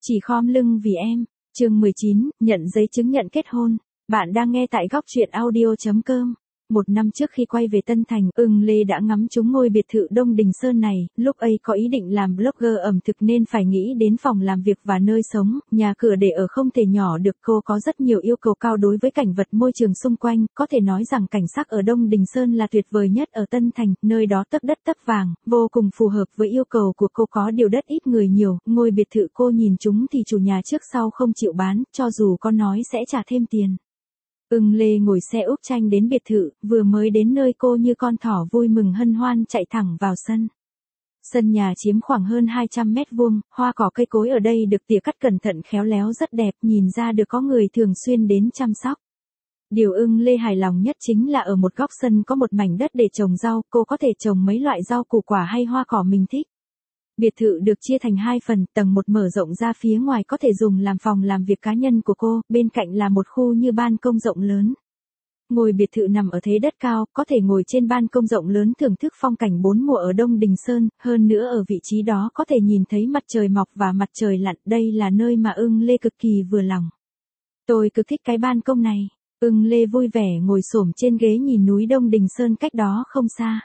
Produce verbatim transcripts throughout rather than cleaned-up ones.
Chỉ khom lưng vì em. Chương mười chín, nhận giấy chứng nhận kết hôn. Bạn đang nghe tại góc truyện audio chấm com. Một năm trước khi quay về Tân Thành, Ưng Lê đã ngắm trúng ngôi biệt thự Đông Đình Sơn này, lúc ấy có ý định làm blogger ẩm thực nên phải nghĩ đến phòng làm việc và nơi sống, nhà cửa để ở không thể nhỏ được. Cô có rất nhiều yêu cầu cao đối với cảnh vật môi trường xung quanh, có thể nói rằng cảnh sắc ở Đông Đình Sơn là tuyệt vời nhất ở Tân Thành, nơi đó tấc đất tấc vàng, vô cùng phù hợp với yêu cầu của cô. Có điều đất ít người nhiều, ngôi biệt thự cô nhìn trúng thì chủ nhà trước sau không chịu bán, cho dù có nói sẽ trả thêm tiền. Ưng Lê ngồi xe Úc Tranh đến biệt thự, vừa mới đến nơi cô như con thỏ vui mừng hân hoan chạy thẳng vào sân. Sân nhà chiếm khoảng hơn hai trăm mét vuông, hoa cỏ cây cối ở đây được tỉa cắt cẩn thận khéo léo rất đẹp, nhìn ra được có người thường xuyên đến chăm sóc. Điều Ưng Lê hài lòng nhất chính là ở một góc sân có một mảnh đất để trồng rau, cô có thể trồng mấy loại rau củ quả hay hoa cỏ mình thích. Biệt thự được chia thành hai phần, tầng một mở rộng ra phía ngoài có thể dùng làm phòng làm việc cá nhân của cô, bên cạnh là một khu như ban công rộng lớn. Ngôi biệt thự nằm ở thế đất cao, có thể ngồi trên ban công rộng lớn thưởng thức phong cảnh bốn mùa ở Đông Đình Sơn, hơn nữa ở vị trí đó có thể nhìn thấy mặt trời mọc và mặt trời lặn, đây là nơi mà Ưng Lê cực kỳ vừa lòng. Tôi cực thích cái ban công này. Ưng Lê vui vẻ ngồi xổm trên ghế nhìn núi Đông Đình Sơn cách đó không xa.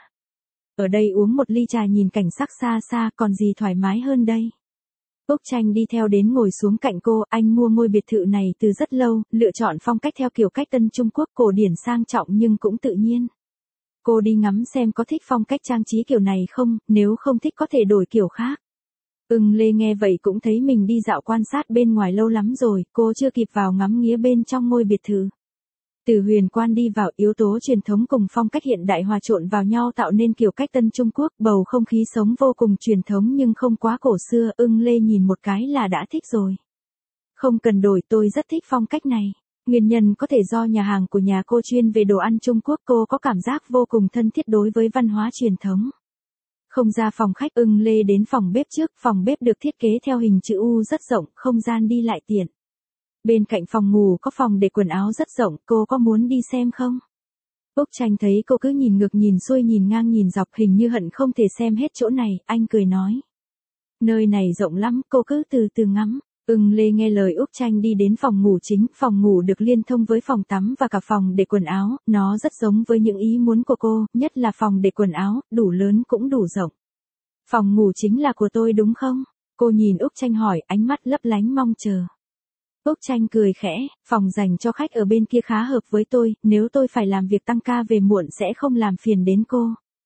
Ở đây uống một ly trà nhìn cảnh sắc xa xa còn gì thoải mái hơn đây. Úc Tranh đi theo đến ngồi xuống cạnh cô, anh mua ngôi biệt thự này từ rất lâu, lựa chọn phong cách theo kiểu cách Tân Trung Quốc cổ điển sang trọng nhưng cũng tự nhiên. Cô đi ngắm xem có thích phong cách trang trí kiểu này không, nếu không thích có thể đổi kiểu khác. Ưng Lê nghe vậy cũng thấy mình đi dạo quan sát bên ngoài lâu lắm rồi, cô chưa kịp vào ngắm nghía bên trong ngôi biệt thự. Từ huyền quan đi vào, yếu tố truyền thống cùng phong cách hiện đại hòa trộn vào nhau tạo nên kiểu cách Tân Trung Quốc, bầu không khí sống vô cùng truyền thống nhưng không quá cổ xưa. Ưng Lê nhìn một cái là đã thích rồi. Không cần đổi, tôi rất thích phong cách này. Nguyên nhân có thể do nhà hàng của nhà cô chuyên về đồ ăn Trung Quốc, cô có cảm giác vô cùng thân thiết đối với văn hóa truyền thống. Không ra phòng khách, Ưng Lê đến phòng bếp trước, phòng bếp được thiết kế theo hình chữ U rất rộng, không gian đi lại tiện. Bên cạnh phòng ngủ có phòng để quần áo rất rộng, cô có muốn đi xem không? Úc Tranh thấy cô cứ nhìn ngược nhìn xuôi nhìn ngang nhìn dọc hình như hận không thể xem hết chỗ này, anh cười nói. Nơi này rộng lắm, cô cứ từ từ ngắm. Ưng Lê nghe lời Úc Tranh đi đến phòng ngủ chính, phòng ngủ được liên thông với phòng tắm và cả phòng để quần áo, nó rất giống với những ý muốn của cô, nhất là phòng để quần áo, đủ lớn cũng đủ rộng. Phòng ngủ chính là của tôi đúng không? Cô nhìn Úc Tranh hỏi, ánh mắt lấp lánh mong chờ. Úc Tranh cười khẽ, phòng dành cho khách ở bên kia khá hợp với tôi, nếu tôi phải làm việc tăng ca về muộn sẽ không làm phiền đến cô.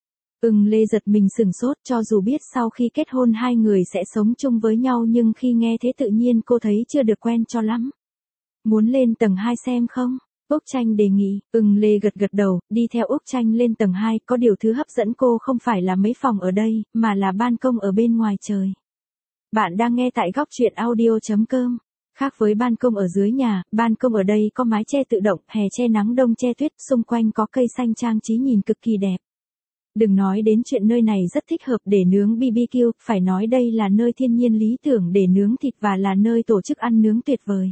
Ưng Lê giật mình sửng sốt, cho dù biết sau khi kết hôn hai người sẽ sống chung với nhau nhưng khi nghe thế tự nhiên cô thấy chưa được quen cho lắm. Muốn lên tầng hai xem không? Úc Tranh đề nghị. Ưng Lê gật gật đầu, đi theo Úc Tranh lên tầng hai, có điều thứ hấp dẫn cô không phải là mấy phòng ở đây, mà là ban công ở bên ngoài trời. Bạn đang nghe tại góc truyện audio chấm com. Khác với ban công ở dưới nhà, ban công ở đây có mái che tự động, hè che nắng đông che tuyết, xung quanh có cây xanh trang trí nhìn cực kỳ đẹp. Đừng nói đến chuyện nơi này rất thích hợp để nướng bê bê kiu, phải nói đây là nơi thiên nhiên lý tưởng để nướng thịt và là nơi tổ chức ăn nướng tuyệt vời.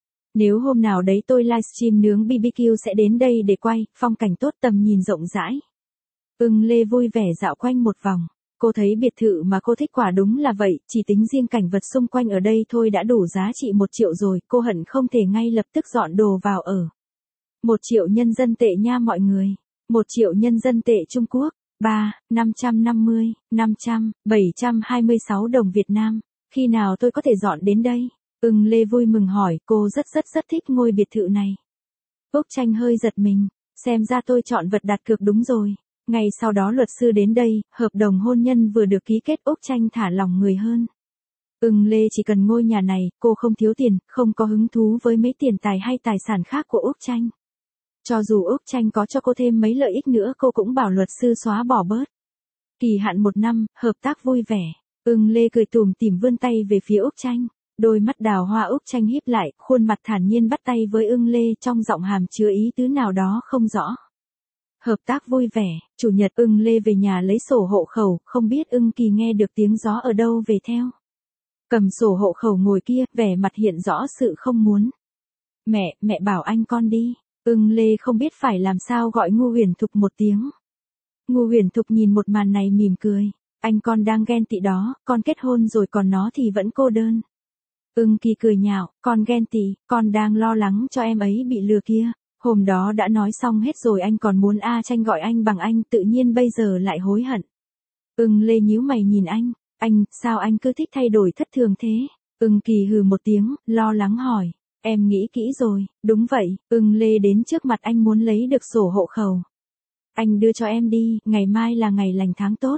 Nếu hôm nào đấy tôi livestream nướng bê bê kiu sẽ đến đây để quay, phong cảnh tốt tầm nhìn rộng rãi. Ưng Lê vui vẻ dạo quanh một vòng. Cô thấy biệt thự mà cô thích quả đúng là vậy, chỉ tính riêng cảnh vật xung quanh ở đây thôi đã đủ giá trị một triệu rồi, cô hận không thể ngay lập tức dọn đồ vào ở. Một triệu nhân dân tệ nha mọi người. Một triệu nhân dân tệ Trung Quốc. ba, năm trăm năm mươi, năm trăm, bảy trăm hai mươi sáu đồng Việt Nam. Khi nào tôi có thể dọn đến đây? Ưng Lê vui mừng hỏi, cô rất rất rất thích ngôi biệt thự này. Úc Tranh hơi giật mình, xem ra tôi chọn vật đặt cược đúng rồi. Ngày sau đó luật sư đến đây, hợp đồng hôn nhân vừa được ký kết. Úc Tranh thả lòng người hơn. Ưng Lê chỉ cần ngôi nhà này, cô không thiếu tiền, không có hứng thú với mấy tiền tài hay tài sản khác của Úc Tranh. Cho dù Úc Tranh có cho cô thêm mấy lợi ích nữa cô cũng bảo luật sư xóa bỏ bớt. Kỳ hạn một năm, hợp tác vui vẻ. Ưng Lê cười tủm tỉm vươn tay về phía Úc Tranh. Đôi mắt đào hoa Úc Tranh híp lại, khuôn mặt thản nhiên bắt tay với Ưng Lê, trong giọng hàm chứa ý tứ nào đó không rõ. Hợp tác vui vẻ. Chủ nhật Ưng Lê về nhà lấy sổ hộ khẩu, không biết Ưng Kỳ nghe được tiếng gió ở đâu về theo. Cầm sổ hộ khẩu ngồi kia, vẻ mặt hiện rõ sự không muốn. Mẹ, mẹ bảo anh con đi. Ưng Lê không biết phải làm sao gọi Ngô Huyền Thục một tiếng. Ngô Huyền Thục nhìn một màn này mỉm cười. Anh con đang ghen tị đó, con kết hôn rồi còn nó thì vẫn cô đơn. Ưng Kỳ cười nhạo, con ghen tị, con đang lo lắng cho em ấy bị lừa kia. Hôm đó đã nói xong hết rồi anh còn muốn A Tranh gọi anh bằng anh, tự nhiên bây giờ lại hối hận. Ưng Lê nhíu mày nhìn anh, anh, sao anh cứ thích thay đổi thất thường thế? Ưng Kỳ hừ một tiếng, lo lắng hỏi, em nghĩ kỹ rồi, đúng vậy, Ưng Lê đến trước mặt anh muốn lấy được sổ hộ khẩu. Anh đưa cho em đi, ngày mai là ngày lành tháng tốt.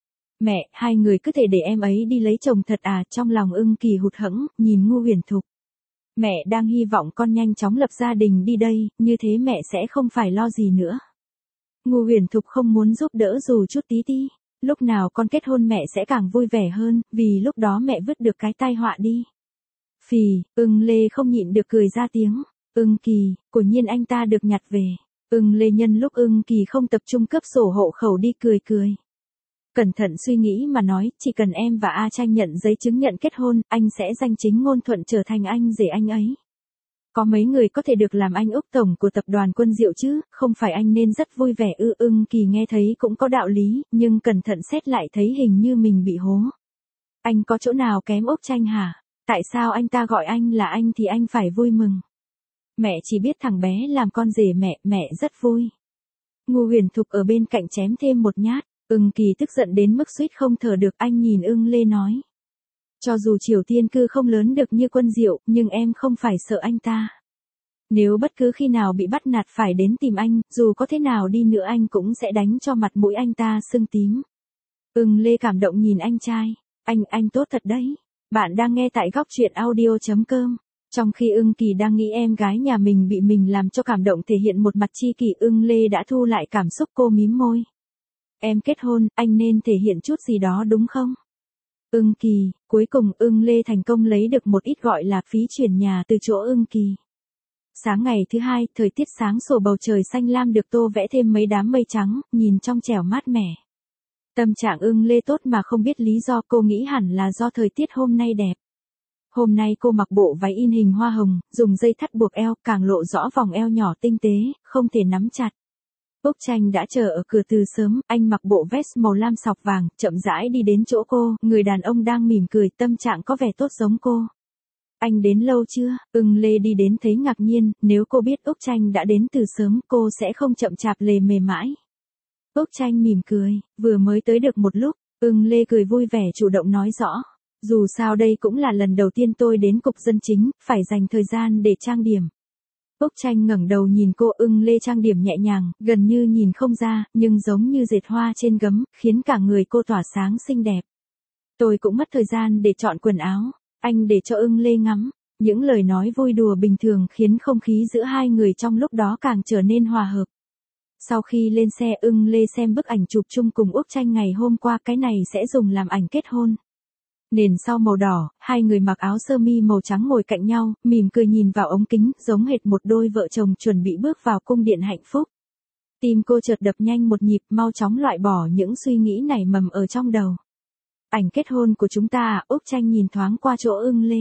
Mẹ, hai người cứ thể để em ấy đi lấy chồng thật à? Trong lòng Ưng Kỳ hụt hẫng, nhìn Ngô Huyền Thục. Mẹ đang hy vọng con nhanh chóng lập gia đình đi đây, như thế mẹ sẽ không phải lo gì nữa. Ngô Huyền Thục không muốn giúp đỡ dù chút tí tí. Lúc nào con kết hôn mẹ sẽ càng vui vẻ hơn, vì lúc đó mẹ vứt được cái tai họa đi. Phì, Ưng Lê không nhịn được cười ra tiếng. Ưng Kỳ, quả nhiên anh ta được nhặt về. Ưng Lê nhân lúc Ưng Kỳ không tập trung cấp sổ hộ khẩu đi cười cười. Cẩn thận suy nghĩ mà nói, chỉ cần em và A Tranh nhận giấy chứng nhận kết hôn, anh sẽ danh chính ngôn thuận trở thành anh rể anh ấy. Có mấy người có thể được làm anh Úc Tổng của tập đoàn Quân Diệu chứ, không phải anh nên rất vui vẻ ư? Ưng Kỳ nghe thấy cũng có đạo lý, nhưng cẩn thận xét lại thấy hình như mình bị hố. Anh có chỗ nào kém Úc Tranh hả? Tại sao anh ta gọi anh là anh thì anh phải vui mừng? Mẹ chỉ biết thằng bé làm con rể mẹ, mẹ rất vui. Ngô Huyền Thục ở bên cạnh chém thêm một nhát. Ưng Kỳ tức giận đến mức suýt không thở được, anh nhìn Ưng Lê nói. Cho dù Triều Tiên cư không lớn được như Quân Diệu, nhưng em không phải sợ anh ta. Nếu bất cứ khi nào bị bắt nạt phải đến tìm anh, dù có thế nào đi nữa anh cũng sẽ đánh cho mặt mũi anh ta sưng tím. Ưng Lê cảm động nhìn anh trai. Anh, anh tốt thật đấy. Bạn đang nghe tại góc truyện audio chấm com. Trong khi Ưng Kỳ đang nghĩ em gái nhà mình bị mình làm cho cảm động thể hiện một mặt chi kỷ, Ưng Lê đã thu lại cảm xúc, cô mím môi. Em kết hôn, anh nên thể hiện chút gì đó đúng không? Ưng Kỳ, cuối cùng Ưng Lê thành công lấy được một ít gọi là phí chuyển nhà từ chỗ Ưng Kỳ. Sáng ngày thứ hai, thời tiết sáng sủa, bầu trời xanh lam được tô vẽ thêm mấy đám mây trắng, nhìn trong trẻo mát mẻ. Tâm trạng Ưng Lê tốt mà không biết lý do, cô nghĩ hẳn là do thời tiết hôm nay đẹp. Hôm nay cô mặc bộ váy in hình hoa hồng, dùng dây thắt buộc eo, càng lộ rõ vòng eo nhỏ tinh tế, không thể nắm chặt. Úc Tranh đã chờ ở cửa từ sớm, anh mặc bộ vest màu lam sọc vàng, chậm rãi đi đến chỗ cô, người đàn ông đang mỉm cười, tâm trạng có vẻ tốt giống cô. Anh đến lâu chưa? Ưng Lê đi đến thấy ngạc nhiên, nếu cô biết Úc Tranh đã đến từ sớm, cô sẽ không chậm chạp lề mề mãi. Úc Tranh mỉm cười, vừa mới tới được một lúc, Ưng Lê cười vui vẻ chủ động nói rõ. Dù sao đây cũng là lần đầu tiên tôi đến cục dân chính, phải dành thời gian để trang điểm. Úc Tranh ngẩng đầu nhìn cô. Ưng Lê trang điểm nhẹ nhàng, gần như nhìn không ra, nhưng giống như dệt hoa trên gấm, khiến cả người cô tỏa sáng xinh đẹp. Tôi cũng mất thời gian để chọn quần áo, anh để cho Ưng Lê ngắm. Những lời nói vui đùa bình thường khiến không khí giữa hai người trong lúc đó càng trở nên hòa hợp. Sau khi lên xe, Ưng Lê xem bức ảnh chụp chung cùng Úc Tranh ngày hôm qua, cái này sẽ dùng làm ảnh kết hôn. Nền sau màu đỏ, hai người mặc áo sơ mi màu trắng ngồi cạnh nhau, mỉm cười nhìn vào ống kính, giống hệt một đôi vợ chồng chuẩn bị bước vào cung điện hạnh phúc. Tim cô chợt đập nhanh một nhịp, mau chóng loại bỏ những suy nghĩ nảy mầm ở trong đầu. Ảnh kết hôn của chúng ta à? Úc Tranh nhìn thoáng qua chỗ Ưng Lê.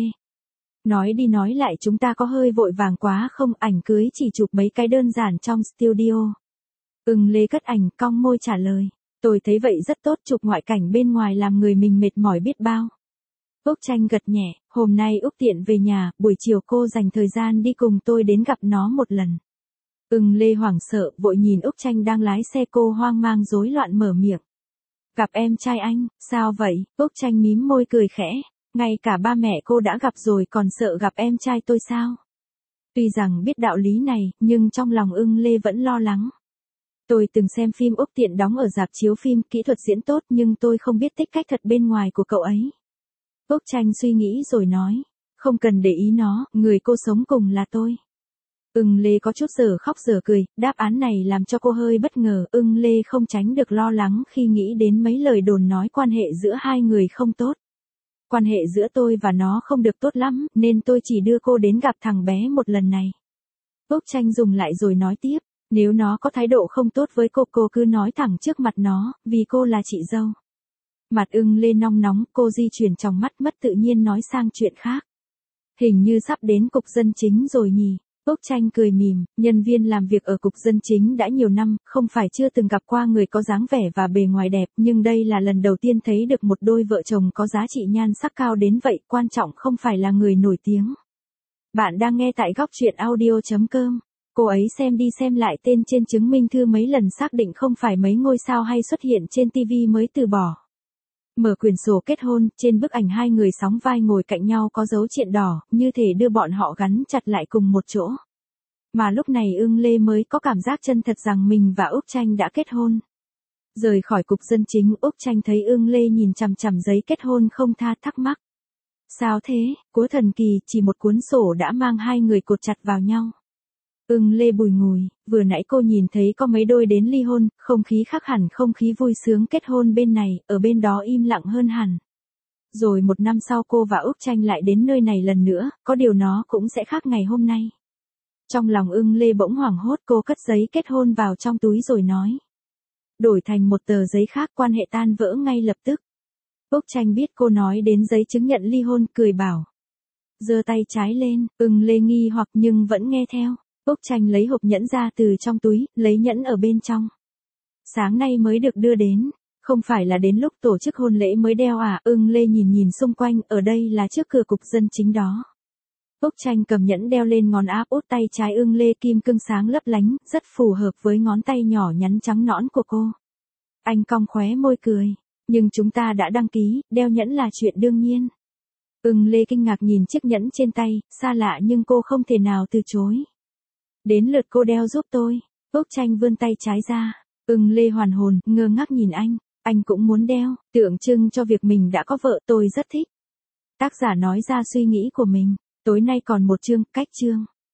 Nói đi nói lại chúng ta có hơi vội vàng quá không? Ảnh cưới chỉ chụp mấy cái đơn giản trong studio. Ưng Lê cất ảnh, cong môi trả lời. Tôi thấy vậy rất tốt, chụp ngoại cảnh bên ngoài làm người mình mệt mỏi biết bao. Úc Tranh gật nhẹ, hôm nay Úc tiện về nhà, buổi chiều cô dành thời gian đi cùng tôi đến gặp nó một lần. Ưng Lê hoảng sợ, vội nhìn Úc Tranh đang lái xe, cô hoang mang rối loạn mở miệng. Gặp em trai anh, sao vậy? Úc Tranh mím môi cười khẽ, ngay cả ba mẹ cô đã gặp rồi còn sợ gặp em trai tôi sao? Tuy rằng biết đạo lý này, nhưng trong lòng Ưng Lê vẫn lo lắng. Tôi từng xem phim Úc Tiện đóng ở rạp chiếu phim, kỹ thuật diễn tốt, nhưng tôi không biết tích cách thật bên ngoài của cậu ấy. Úc Tranh suy nghĩ rồi nói, không cần để ý nó, người cô sống cùng là tôi. Ưng Lê có chút giờ khóc giờ cười, đáp án này làm cho cô hơi bất ngờ. Ưng Lê không tránh được lo lắng khi nghĩ đến mấy lời đồn nói quan hệ giữa hai người không tốt. Quan hệ giữa tôi và nó không được tốt lắm, nên tôi chỉ đưa cô đến gặp thằng bé một lần này. Úc Tranh dùng lại rồi nói tiếp, nếu nó có thái độ không tốt với cô, cô cứ nói thẳng trước mặt nó, vì cô là chị dâu. Mặt Ưng Lê nong nóng, cô di chuyển trong mắt, mất tự nhiên nói sang chuyện khác. Hình như sắp đến cục dân chính rồi nhỉ? Úc Tranh cười mỉm, nhân viên làm việc ở cục dân chính đã nhiều năm, không phải chưa từng gặp qua người có dáng vẻ và bề ngoài đẹp, nhưng đây là lần đầu tiên thấy được một đôi vợ chồng có giá trị nhan sắc cao đến vậy, quan trọng không phải là người nổi tiếng. Bạn đang nghe tại góc truyện audio chấm com. Cô ấy xem đi xem lại tên trên chứng minh thư mấy lần xác định không phải mấy ngôi sao hay xuất hiện trên ti vi mới từ bỏ. Mở quyển sổ kết hôn, trên bức ảnh hai người sóng vai ngồi cạnh nhau có dấu triện đỏ, như thể đưa bọn họ gắn chặt lại cùng một chỗ. Mà lúc này Ưng Lê mới có cảm giác chân thật rằng mình và Úc Tranh đã kết hôn. Rời khỏi cục dân chính, Úc Tranh thấy Ưng Lê nhìn chằm chằm giấy kết hôn không tha, thắc mắc. Sao thế, Cố thần kỳ, chỉ một cuốn sổ đã mang hai người cột chặt vào nhau. Ưng Lê bùi ngùi, vừa nãy cô nhìn thấy có mấy đôi đến ly hôn, không khí khác hẳn không khí vui sướng kết hôn bên này, ở bên đó im lặng hơn hẳn. Rồi một năm sau cô và Úc Tranh lại đến nơi này lần nữa, có điều nó cũng sẽ khác ngày hôm nay. Trong lòng Ưng Lê bỗng hoảng hốt, cô cất giấy kết hôn vào trong túi rồi nói. Đổi thành một tờ giấy khác, quan hệ tan vỡ ngay lập tức. Úc Tranh biết cô nói đến giấy chứng nhận ly hôn, cười bảo. Giơ tay trái lên, Ưng Lê nghi hoặc nhưng vẫn nghe theo. Úc Tranh lấy hộp nhẫn ra từ trong túi, lấy nhẫn ở bên trong. Sáng nay mới được đưa đến, không phải là đến lúc tổ chức hôn lễ mới đeo à? Ưng Lê nhìn nhìn xung quanh, ở đây là trước cửa cục dân chính đó. Úc Tranh cầm nhẫn đeo lên ngón áp út tay trái Ưng Lê, kim cương sáng lấp lánh, rất phù hợp với ngón tay nhỏ nhắn trắng nõn của cô. Anh cong khóe môi cười, nhưng chúng ta đã đăng ký, đeo nhẫn là chuyện đương nhiên. Ưng Lê kinh ngạc nhìn chiếc nhẫn trên tay, xa lạ nhưng cô không thể nào từ chối. Đến lượt cô đeo giúp tôi. Úc Tranh vươn tay trái ra. Ưng Lê hoàn hồn, ngơ ngác nhìn anh. Anh cũng muốn đeo, tượng trưng cho việc mình đã có vợ, tôi rất thích. Tác giả nói ra suy nghĩ của mình. Tối nay còn một chương, cách chương.